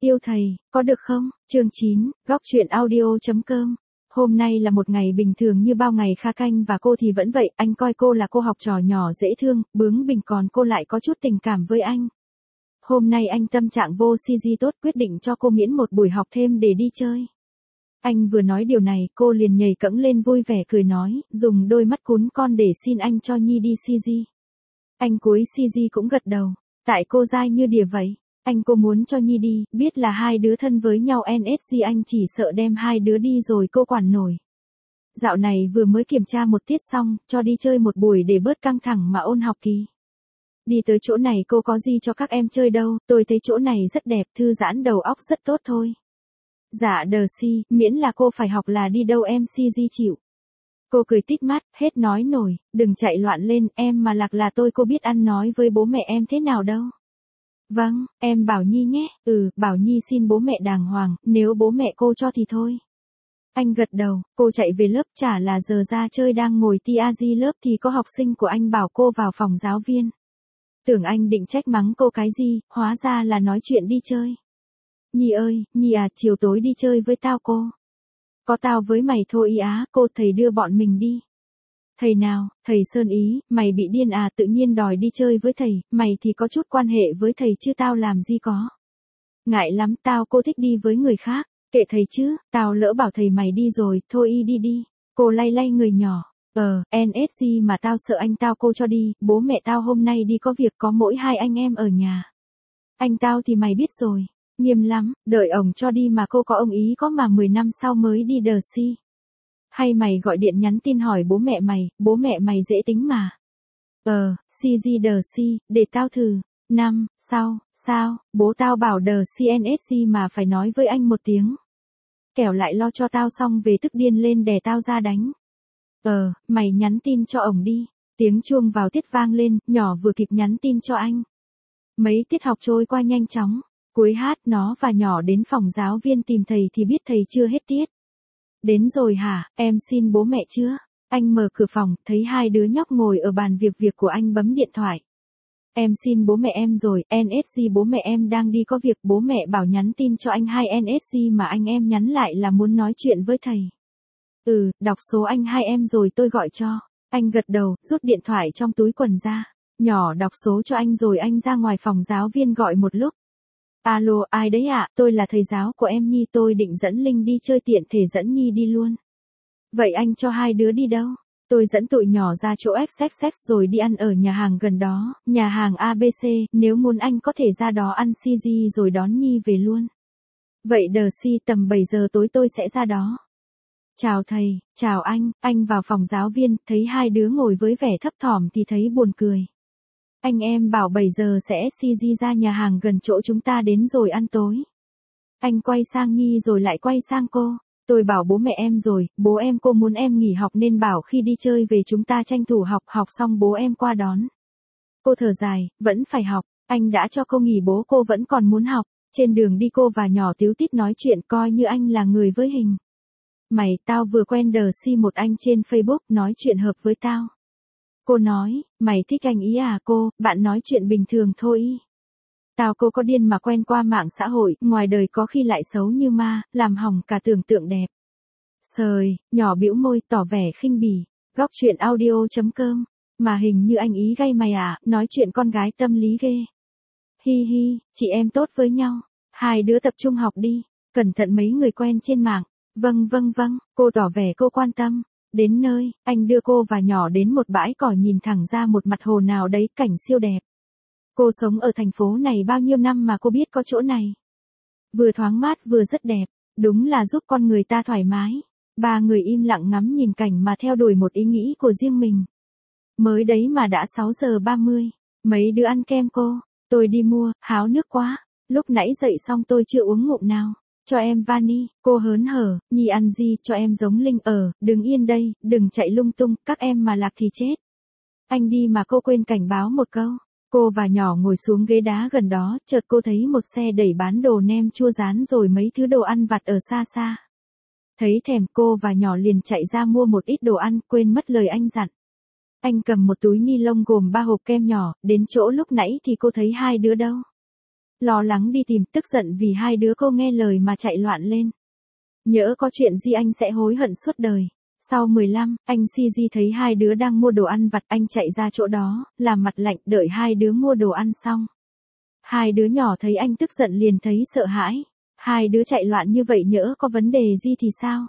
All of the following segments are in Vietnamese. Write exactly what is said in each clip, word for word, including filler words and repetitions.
Yêu thầy, có được không? Chương chín, góc truyện audio.com. Hôm nay là một ngày bình thường như bao ngày Kha Canh và cô thì vẫn vậy, anh coi cô là cô học trò nhỏ dễ thương, bướng bỉnh, còn cô lại có chút tình cảm với anh. Hôm nay anh tâm trạng vô si di tốt, quyết định cho cô miễn một buổi học thêm để đi chơi. Anh vừa nói điều này, cô liền nhảy cẫng lên vui vẻ cười nói, dùng đôi mắt cún con để xin anh cho Nhi đi si di. Anh cúi si di cũng gật đầu, tại cô dai như đỉa vậy. Anh cô muốn cho Nhi đi, biết là hai đứa thân với nhau en ét giê anh chỉ sợ đem hai đứa đi rồi cô quản nổi. Dạo này vừa mới kiểm tra một tiết xong, cho đi chơi một buổi để bớt căng thẳng mà ôn học kỳ. Đi tới chỗ này cô có gì cho các em chơi đâu, tôi thấy chỗ này rất đẹp, thư giãn đầu óc rất tốt thôi. Dạ đờ si, miễn là cô phải học là đi đâu em si di chịu. Cô cười tít mắt, hết nói nổi, đừng chạy loạn lên, em mà lạc là tôi cô biết ăn nói với bố mẹ em thế nào đâu. Vâng, em bảo Nhi nhé, ừ, bảo Nhi xin bố mẹ đàng hoàng, nếu bố mẹ cô cho thì thôi. Anh gật đầu, cô chạy về lớp, chả là giờ ra chơi đang ngồi tia di lớp thì có học sinh của anh bảo cô vào phòng giáo viên. Tưởng anh định trách mắng cô cái gì, hóa ra là nói chuyện đi chơi. Nhi ơi, Nhi à, chiều tối đi chơi với tao cô. Có tao với mày thôi ý á, cô thầy đưa bọn mình đi. Thầy nào, thầy Sơn ý, mày bị điên à, tự nhiên đòi đi chơi với thầy, mày thì có chút quan hệ với thầy chứ tao làm gì có. Ngại lắm, tao cô thích đi với người khác, kệ thầy chứ, tao lỡ bảo thầy mày đi rồi, thôi y đi đi. Cô lay lay người nhỏ, ờ, en ét giê mà tao sợ anh tao cô cho đi, bố mẹ tao hôm nay đi có việc có mỗi hai anh em ở nhà. Anh tao thì mày biết rồi, nghiêm lắm, đợi ổng cho đi mà cô có ông ý có mà mười năm sau mới đi đờ si. Hay mày gọi điện nhắn tin hỏi bố mẹ mày, bố mẹ mày dễ tính mà. Ờ, si di đờ si, để tao thử. Năm, sao, sao, bố tao bảo đờ si en ét giê mà phải nói với anh một tiếng. Kẻo lại lo cho tao xong về tức điên lên đè tao ra đánh. Ờ, mày nhắn tin cho ổng đi. Tiếng chuông vào tiết vang lên, nhỏ vừa kịp nhắn tin cho anh. Mấy tiết học trôi qua nhanh chóng, cuối hát nó và nhỏ đến phòng giáo viên tìm thầy thì biết thầy chưa hết tiết. Đến rồi hả, em xin bố mẹ chưa? Anh mở cửa phòng, thấy hai đứa nhóc ngồi ở bàn việc việc của anh bấm điện thoại. Em xin bố mẹ em rồi, en ét giê bố mẹ em đang đi có việc, bố mẹ bảo nhắn tin cho anh hai en ét giê mà anh em nhắn lại là muốn nói chuyện với thầy. Ừ, đọc số anh hai em rồi tôi gọi cho. Anh gật đầu, rút điện thoại trong túi quần ra. Nhỏ đọc số cho anh rồi anh ra ngoài phòng giáo viên gọi một lúc. Alo, ai đấy ạ, à? Tôi là thầy giáo của em Nhi, tôi định dẫn Linh đi chơi tiện thể dẫn Nhi đi luôn. Vậy anh cho hai đứa đi đâu? Tôi dẫn tụi nhỏ ra chỗ ích ích ích rồi đi ăn ở nhà hàng gần đó, nhà hàng a bê xê, nếu muốn anh có thể ra đó ăn si di rồi đón Nhi về luôn. Vậy đờ si tầm bảy giờ tối tôi sẽ ra đó. Chào thầy, chào anh, anh vào phòng giáo viên, thấy hai đứa ngồi với vẻ thấp thỏm thì thấy buồn cười. Anh em bảo bảy giờ sẽ si di ra nhà hàng gần chỗ chúng ta đến rồi ăn tối. Anh quay sang Nhi rồi lại quay sang cô. Tôi bảo bố mẹ em rồi, bố em cô muốn em nghỉ học nên bảo khi đi chơi về chúng ta tranh thủ học, học xong bố em qua đón. Cô thở dài, vẫn phải học, anh đã cho cô nghỉ bố cô vẫn còn muốn học. Trên đường đi cô và nhỏ tíu tít nói chuyện coi như anh là người với hình. Mày, tao vừa quen đờ si một anh trên Facebook nói chuyện hợp với tao. Cô nói, mày thích anh ý à cô, bạn nói chuyện bình thường thôi. Tao cô có điên mà quen qua mạng xã hội, ngoài đời có khi lại xấu như ma, làm hỏng cả tưởng tượng đẹp. Sời, nhỏ bĩu môi tỏ vẻ khinh bỉ, góc truyện audio.com, mà hình như anh ý gay mày à, nói chuyện con gái tâm lý ghê. Hi hi, chị em tốt với nhau, hai đứa tập trung học đi, cẩn thận mấy người quen trên mạng. Vâng vâng vâng, cô tỏ vẻ cô quan tâm. Đến nơi, anh đưa cô và nhỏ đến một bãi cỏ nhìn thẳng ra một mặt hồ nào đấy, cảnh siêu đẹp. Cô sống ở thành phố này bao nhiêu năm mà cô biết có chỗ này. Vừa thoáng mát vừa rất đẹp, đúng là giúp con người ta thoải mái. Ba người im lặng ngắm nhìn cảnh mà theo đuổi một ý nghĩ của riêng mình. Mới đấy mà đã sáu giờ ba mươi, mấy đứa ăn kem cô, tôi đi mua, háo nước quá, lúc nãy dậy xong tôi chưa uống ngụm nào. Cho em vani, cô hớn hở, Nhi ăn gì cho em giống Linh ở, đừng yên đây, đừng chạy lung tung, các em mà lạc thì chết. Anh đi mà cô quên cảnh báo một câu. Cô và nhỏ ngồi xuống ghế đá gần đó, chợt cô thấy một xe đẩy bán đồ nem chua rán rồi mấy thứ đồ ăn vặt ở xa xa. Thấy thèm cô và nhỏ liền chạy ra mua một ít đồ ăn, quên mất lời anh dặn. Anh cầm một túi ni lông gồm ba hộp kem nhỏ, đến chỗ lúc nãy thì cô thấy hai đứa đâu. lo lắng đi tìm, tức giận vì hai đứa cô nghe lời mà chạy loạn lên. Nhỡ có chuyện gì anh sẽ hối hận suốt đời. Sau mười lăm, anh xê giê thấy hai đứa đang mua đồ ăn vặt, anh chạy ra chỗ đó, làm mặt lạnh đợi hai đứa mua đồ ăn xong. Hai đứa nhỏ thấy anh tức giận liền thấy sợ hãi. Hai đứa chạy loạn như vậy nhỡ có vấn đề gì thì sao?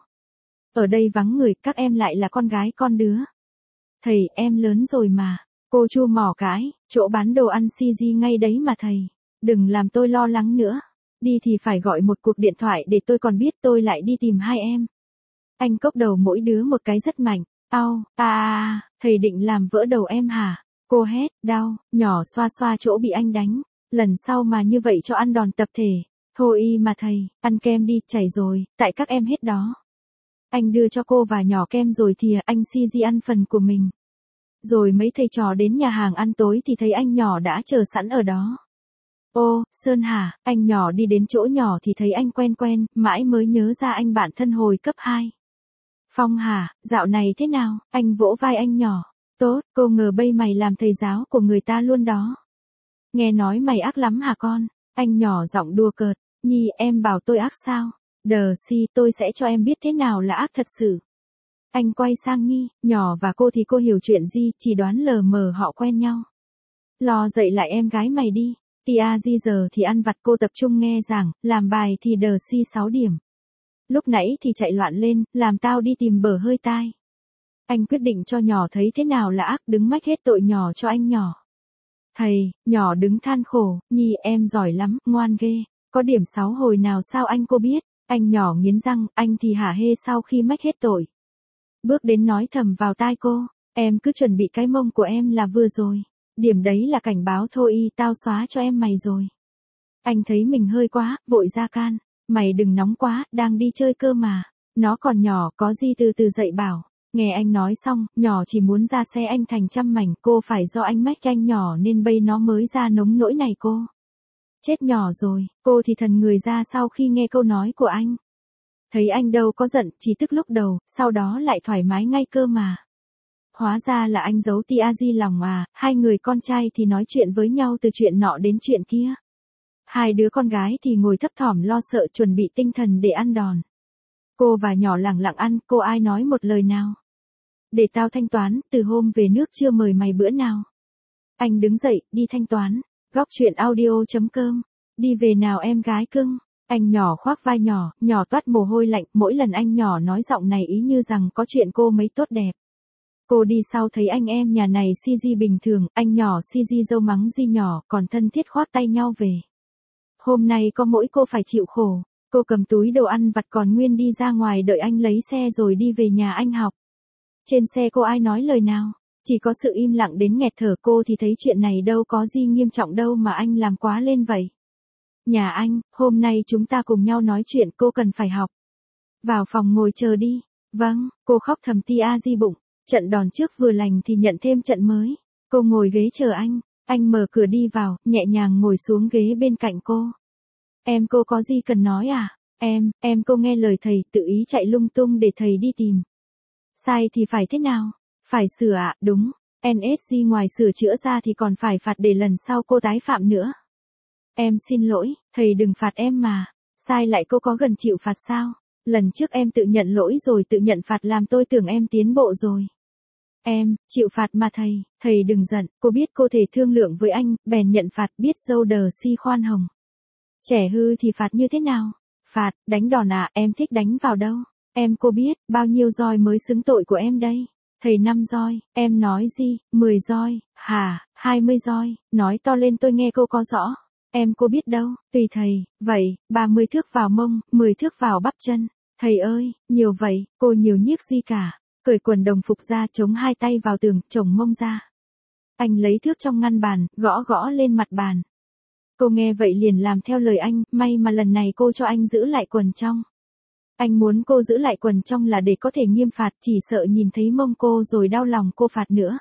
Ở đây vắng người, các em lại là con gái con đứa. Thầy, em lớn rồi mà. Cô chu mỏ cái, chỗ bán đồ ăn xê giê ngay đấy mà thầy. Đừng làm tôi lo lắng nữa. Đi thì phải gọi một cuộc điện thoại để tôi còn biết tôi lại đi tìm hai em. Anh cốc đầu mỗi đứa một cái rất mạnh. Au, à, à, thầy định làm vỡ đầu em hả? Cô hét, đau, nhỏ xoa xoa chỗ bị anh đánh. Lần sau mà như vậy cho ăn đòn tập thể. Thôi y mà thầy, ăn kem đi, chảy rồi, tại các em hết đó. Anh đưa cho cô và nhỏ kem rồi thì anh xê giê ăn phần của mình. Rồi mấy thầy trò đến nhà hàng ăn tối thì thấy anh nhỏ đã chờ sẵn ở đó. Ô, Sơn hả, anh nhỏ đi đến chỗ nhỏ thì thấy anh quen quen, mãi mới nhớ ra anh bạn thân hồi cấp hai. Phong hả, dạo này thế nào, anh vỗ vai anh nhỏ. Tốt, cô ngờ bây mày làm thầy giáo của người ta luôn đó. Nghe nói mày ác lắm hả con, anh nhỏ giọng đùa cợt, Nhi em bảo tôi ác sao, đờ si tôi sẽ cho em biết thế nào là ác thật sự. Anh quay sang Nhi, nhỏ và cô thì cô hiểu chuyện gì, chỉ đoán lờ mờ họ quen nhau. Lo dậy lại em gái mày đi, tia di giờ thì ăn vặt cô tập trung nghe giảng, làm bài thì đờ si sáu điểm. Lúc nãy thì chạy loạn lên, làm tao đi tìm bờ hơi tai. Anh quyết định cho nhỏ thấy thế nào là ác, đứng mách hết tội nhỏ cho anh nhỏ. Thầy, nhỏ đứng than khổ, Nhi em giỏi lắm, ngoan ghê, có điểm sáu hồi nào sao anh cô biết, anh nhỏ nghiến răng, anh thì hả hê sau khi mách hết tội. Bước đến nói thầm vào tai cô, em cứ chuẩn bị cái mông của em là vừa rồi, điểm đấy là cảnh báo thôi y tao xóa cho em mày rồi. Anh thấy mình hơi quá, vội ra can, mày đừng nóng quá, đang đi chơi cơ mà, nó còn nhỏ có gì từ từ dậy bảo. Nghe anh nói xong, nhỏ chỉ muốn ra xe anh thành trăm mảnh, cô phải do anh mách anh nhỏ nên bây nó mới ra nống nỗi này cô. Chết nhỏ rồi, cô thì thần người ra sau khi nghe câu nói của anh. Thấy anh đâu có giận, chỉ tức lúc đầu, sau đó lại thoải mái ngay cơ mà. Hóa ra là anh giấu tia di lòng à, hai người con trai thì nói chuyện với nhau từ chuyện nọ đến chuyện kia. Hai đứa con gái thì ngồi thấp thỏm lo sợ chuẩn bị tinh thần để ăn đòn. Cô và nhỏ lẳng lặng ăn, cô ai nói một lời nào. Để tao thanh toán, từ hôm về nước chưa mời mày bữa nào. Anh đứng dậy, đi thanh toán. Góc chuyện audio chấm com. Đi về nào em gái cưng. Anh nhỏ khoác vai nhỏ, nhỏ toát mồ hôi lạnh, mỗi lần anh nhỏ nói giọng này ý như rằng có chuyện cô mấy tốt đẹp. Cô đi sau thấy anh em nhà này xê giê bình thường, anh nhỏ xê giê dâu mắng di nhỏ, còn thân thiết khoác tay nhau về. Hôm nay có mỗi cô phải chịu khổ, cô cầm túi đồ ăn vặt còn nguyên đi ra ngoài đợi anh lấy xe rồi đi về nhà anh học. Trên xe cô ai nói lời nào, chỉ có sự im lặng đến nghẹt thở. Cô thì thấy chuyện này đâu có gì nghiêm trọng đâu mà anh làm quá lên vậy. Nhà anh, hôm nay chúng ta cùng nhau nói chuyện, cô cần phải học. Vào phòng ngồi chờ đi. Vâng, cô khóc thầm tia di bụng, trận đòn trước vừa lành thì nhận thêm trận mới. Cô ngồi ghế chờ anh, anh mở cửa đi vào, nhẹ nhàng ngồi xuống ghế bên cạnh cô. Em cô có gì cần nói à? Em, em cô nghe lời thầy, tự ý chạy lung tung để thầy đi tìm. Sai thì phải thế nào? Phải sửa ạ, à? Đúng. en ét giê ngoài sửa chữa ra thì còn phải phạt để lần sau cô tái phạm nữa. Em xin lỗi, thầy đừng phạt em mà. Sai lại cô có gần chịu phạt sao? Lần trước em tự nhận lỗi rồi tự nhận phạt làm tôi tưởng em tiến bộ rồi. Em, chịu phạt mà thầy, thầy đừng giận, cô biết cô thể thương lượng với anh, bèn nhận phạt, biết dâu đờ si khoan hồng. Trẻ hư thì phạt như thế nào? Phạt, đánh đòn à, em thích đánh vào đâu? Em cô biết, bao nhiêu roi mới xứng tội của em đây? Thầy năm roi, em nói gì, mười roi, hả, hai mươi roi, nói to lên tôi nghe cô có rõ. Em cô biết đâu, tùy thầy, vậy, ba mươi thước vào mông, mười thước vào bắp chân. Thầy ơi, nhiều vậy, cô nhiều nhiếc gì cả. Cởi quần đồng phục ra, chống hai tay vào tường, chồng mông ra. Anh lấy thước trong ngăn bàn, gõ gõ lên mặt bàn. Cô nghe vậy liền làm theo lời anh, may mà lần này cô cho anh giữ lại quần trong. Anh muốn cô giữ lại quần trong là để có thể nghiêm phạt, chỉ sợ nhìn thấy mông cô rồi đau lòng cô phạt nữa.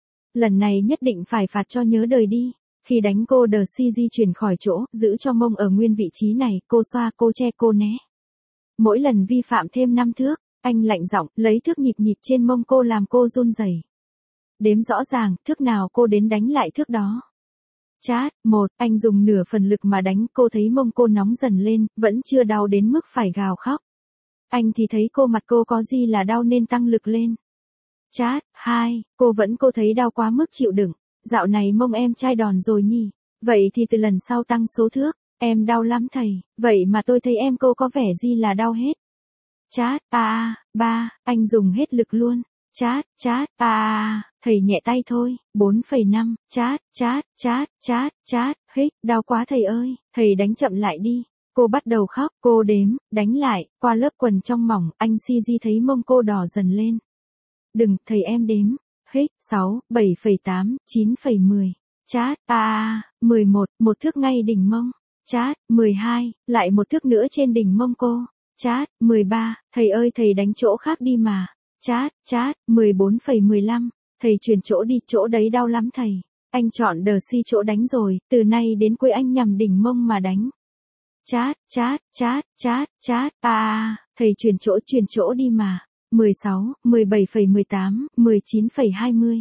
Lần này nhất định phải phạt cho nhớ đời đi. Khi đánh cô đờ si di chuyển khỏi chỗ, giữ cho mông ở nguyên vị trí này, cô xoa, cô che, cô né. Mỗi lần vi phạm thêm năm thước, anh lạnh giọng, lấy thước nhịp nhịp trên mông cô làm cô run rẩy. Đếm rõ ràng, thước nào cô đến đánh lại thước đó. Chát, một, anh dùng nửa phần lực mà đánh, cô thấy mông cô nóng dần lên, vẫn chưa đau đến mức phải gào khóc. Anh thì thấy cô mặt cô có gì là đau nên tăng lực lên. Chát, hai, cô vẫn cô thấy đau quá mức chịu đựng. Dạo này mông em chai đòn rồi nhỉ. Vậy thì từ lần sau tăng số thước. Em đau lắm thầy, vậy mà tôi thấy em cô có vẻ gì là đau hết. Chát, a a, ba, anh dùng hết lực luôn. Chát, chát, a a, thầy nhẹ tay thôi. bốn phẩy năm, chát, chát, chát, chát, chát, hích, đau quá thầy ơi, thầy đánh chậm lại đi. Cô bắt đầu khóc, cô đếm, đánh lại, qua lớp quần trong mỏng, anh si di thấy mông cô đỏ dần lên. Đừng, thầy em đếm. Hích, sáu, bảy phẩy tám, chín phẩy mười. Chát, a a, mười một, một thước ngay đỉnh mông. Chát, mười hai, lại một thước nữa trên đỉnh mông cô. Chát, mười ba, thầy ơi thầy đánh chỗ khác đi mà. Chát, chát, mười bốn phẩy mười lăm, thầy chuyển chỗ đi, chỗ đấy đau lắm thầy. Anh chọn đờ si chỗ đánh rồi, từ nay đến cuối anh nhằm đỉnh mông mà đánh. Chát, chát, chát, chát, chát, a a, thầy chuyển chỗ chuyển chỗ đi mà. mười sáu, mười bảy phẩy mười tám, mười chín phẩy hai mươi.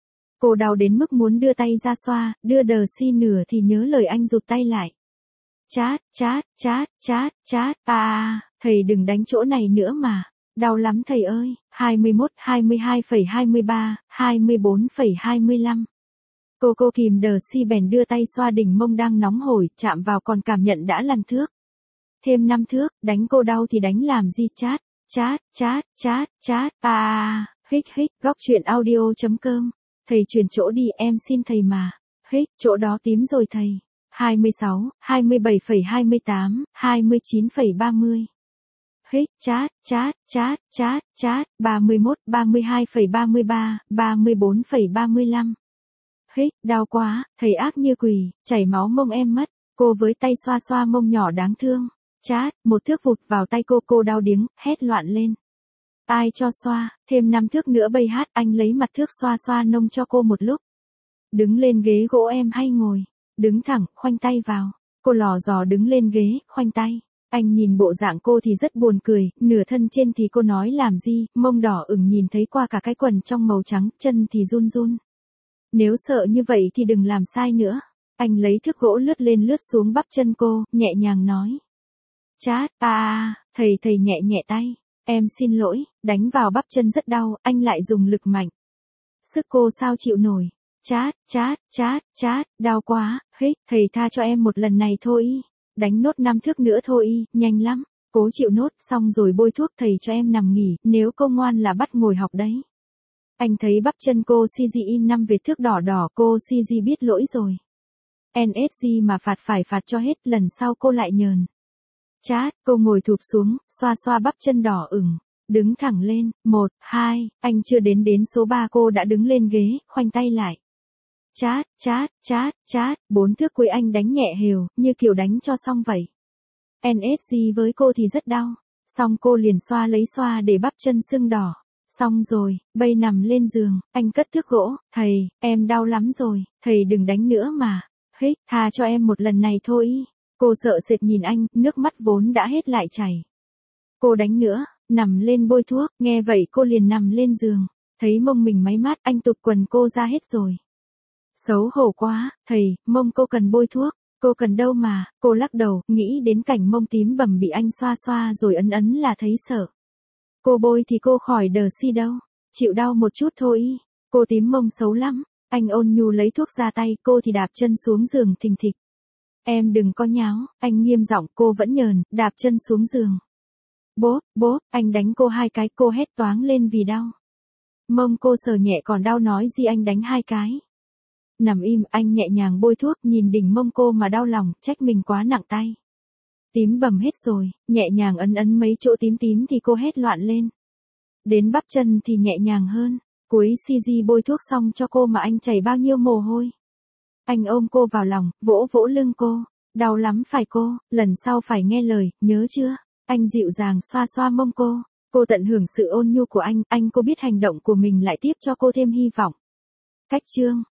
Cô đau đến mức muốn đưa tay ra xoa, đưa đờ si nửa thì nhớ lời anh rụt tay lại. Chát, chát, chát, chát, chát, a a, thầy đừng đánh chỗ này nữa mà. Đau lắm thầy ơi. hai mươi mốt, hai mươi hai phẩy hai mươi ba, hai mươi bốn phẩy hai mươi lăm. Cô cô kìm đờ si bèn đưa tay xoa đỉnh mông đang nóng hổi, chạm vào còn cảm nhận đã lăn thước. Thêm năm thước, đánh cô đau thì đánh làm gì. Chát, chát, chát, chát, chát, a a, hích hích, góc truyện audio chấm com. Thầy chuyển chỗ đi, em xin thầy mà. Hích, chỗ đó tím rồi thầy. hai mươi sáu, hai mươi bảy phẩy hai mươi tám, hai mươi chín phẩy ba mươi. Hích, chát, chát, chát, chát, chát, ba mươi mốt, ba mươi hai phẩy ba mươi ba, ba mươi bốn phẩy ba mươi lăm. Hích, đau quá, thầy ác như quỷ, chảy máu mông em mất. Cô với tay xoa xoa mông nhỏ đáng thương. Chát, một thước vụt vào tay cô, cô đau điếng, hét loạn lên. Ai cho xoa, thêm năm thước nữa bây hát, anh lấy mặt thước xoa xoa nông cho cô một lúc. Đứng lên ghế gỗ em hay ngồi? Đứng thẳng, khoanh tay vào. Cô lò dò đứng lên ghế, khoanh tay. Anh nhìn bộ dạng cô thì rất buồn cười, nửa thân trên thì cô nói làm gì, mông đỏ ửng nhìn thấy qua cả cái quần trong màu trắng, chân thì run run. Nếu sợ như vậy thì đừng làm sai nữa. Anh lấy thước gỗ lướt lên lướt xuống bắp chân cô, nhẹ nhàng nói. Chát, a a, thầy thầy nhẹ nhẹ tay. Em xin lỗi, đánh vào bắp chân rất đau, anh lại dùng lực mạnh. Sức cô sao chịu nổi. Chát, chát, chát, chát, đau quá, hích, thầy tha cho em một lần này thôi. Đánh nốt năm thước nữa thôi, nhanh lắm. Cố chịu nốt, xong rồi bôi thuốc thầy cho em nằm nghỉ, nếu cô ngoan là bắt ngồi học đấy. Anh thấy bắp chân cô xê giê in năm vệt thước đỏ đỏ, cô xê giê biết lỗi rồi. en ét giê mà phạt phải phạt cho hết, lần sau cô lại nhờn. Chát, cô ngồi thụp xuống, xoa xoa bắp chân đỏ ửng, đứng thẳng lên, một, hai, anh chưa đến đến số ba cô đã đứng lên ghế, khoanh tay lại. Chát, chát, chát, chát, bốn thước cuối anh đánh nhẹ hều, như kiểu đánh cho xong vậy. en ét giê với cô thì rất đau, xong cô liền xoa lấy xoa để bắp chân sưng đỏ. Xong rồi, bây nằm lên giường, anh cất thước gỗ, thầy, em đau lắm rồi, thầy đừng đánh nữa mà. Hích, tha cho em một lần này thôi. Cô sợ sệt nhìn anh, nước mắt vốn đã hết lại chảy. Cô đánh nữa, nằm lên bôi thuốc, nghe vậy cô liền nằm lên giường. Thấy mông mình máy mát, anh tụt quần cô ra hết rồi. Xấu hổ quá, thầy, mông cô cần bôi thuốc. Cô cần đâu mà, cô lắc đầu, nghĩ đến cảnh mông tím bầm bị anh xoa xoa rồi ấn ấn là thấy sợ. Cô bôi thì cô khỏi đờ si đâu, chịu đau một chút thôi. Cô tím mông xấu lắm, anh ôn nhu lấy thuốc ra tay, cô thì đạp chân xuống giường thình thịch. Em đừng có nháo, anh nghiêm giọng, cô vẫn nhờn, đạp chân xuống giường. Bốp, bốp, anh đánh cô hai cái, cô hét toáng lên vì đau. Mông cô sờ nhẹ còn đau nói gì anh đánh hai cái. Nằm im, anh nhẹ nhàng bôi thuốc, nhìn đỉnh mông cô mà đau lòng, trách mình quá nặng tay. Tím bầm hết rồi, nhẹ nhàng ấn ấn mấy chỗ tím tím thì cô hét loạn lên. Đến bắp chân thì nhẹ nhàng hơn, cuối xê giê bôi thuốc xong cho cô mà anh chảy bao nhiêu mồ hôi. Anh ôm cô vào lòng, vỗ vỗ lưng cô, đau lắm phải cô, lần sau phải nghe lời, nhớ chưa? Anh dịu dàng xoa xoa mông cô, cô tận hưởng sự ôn nhu của anh, anh cô biết hành động của mình lại tiếp cho cô thêm hy vọng. Cách chương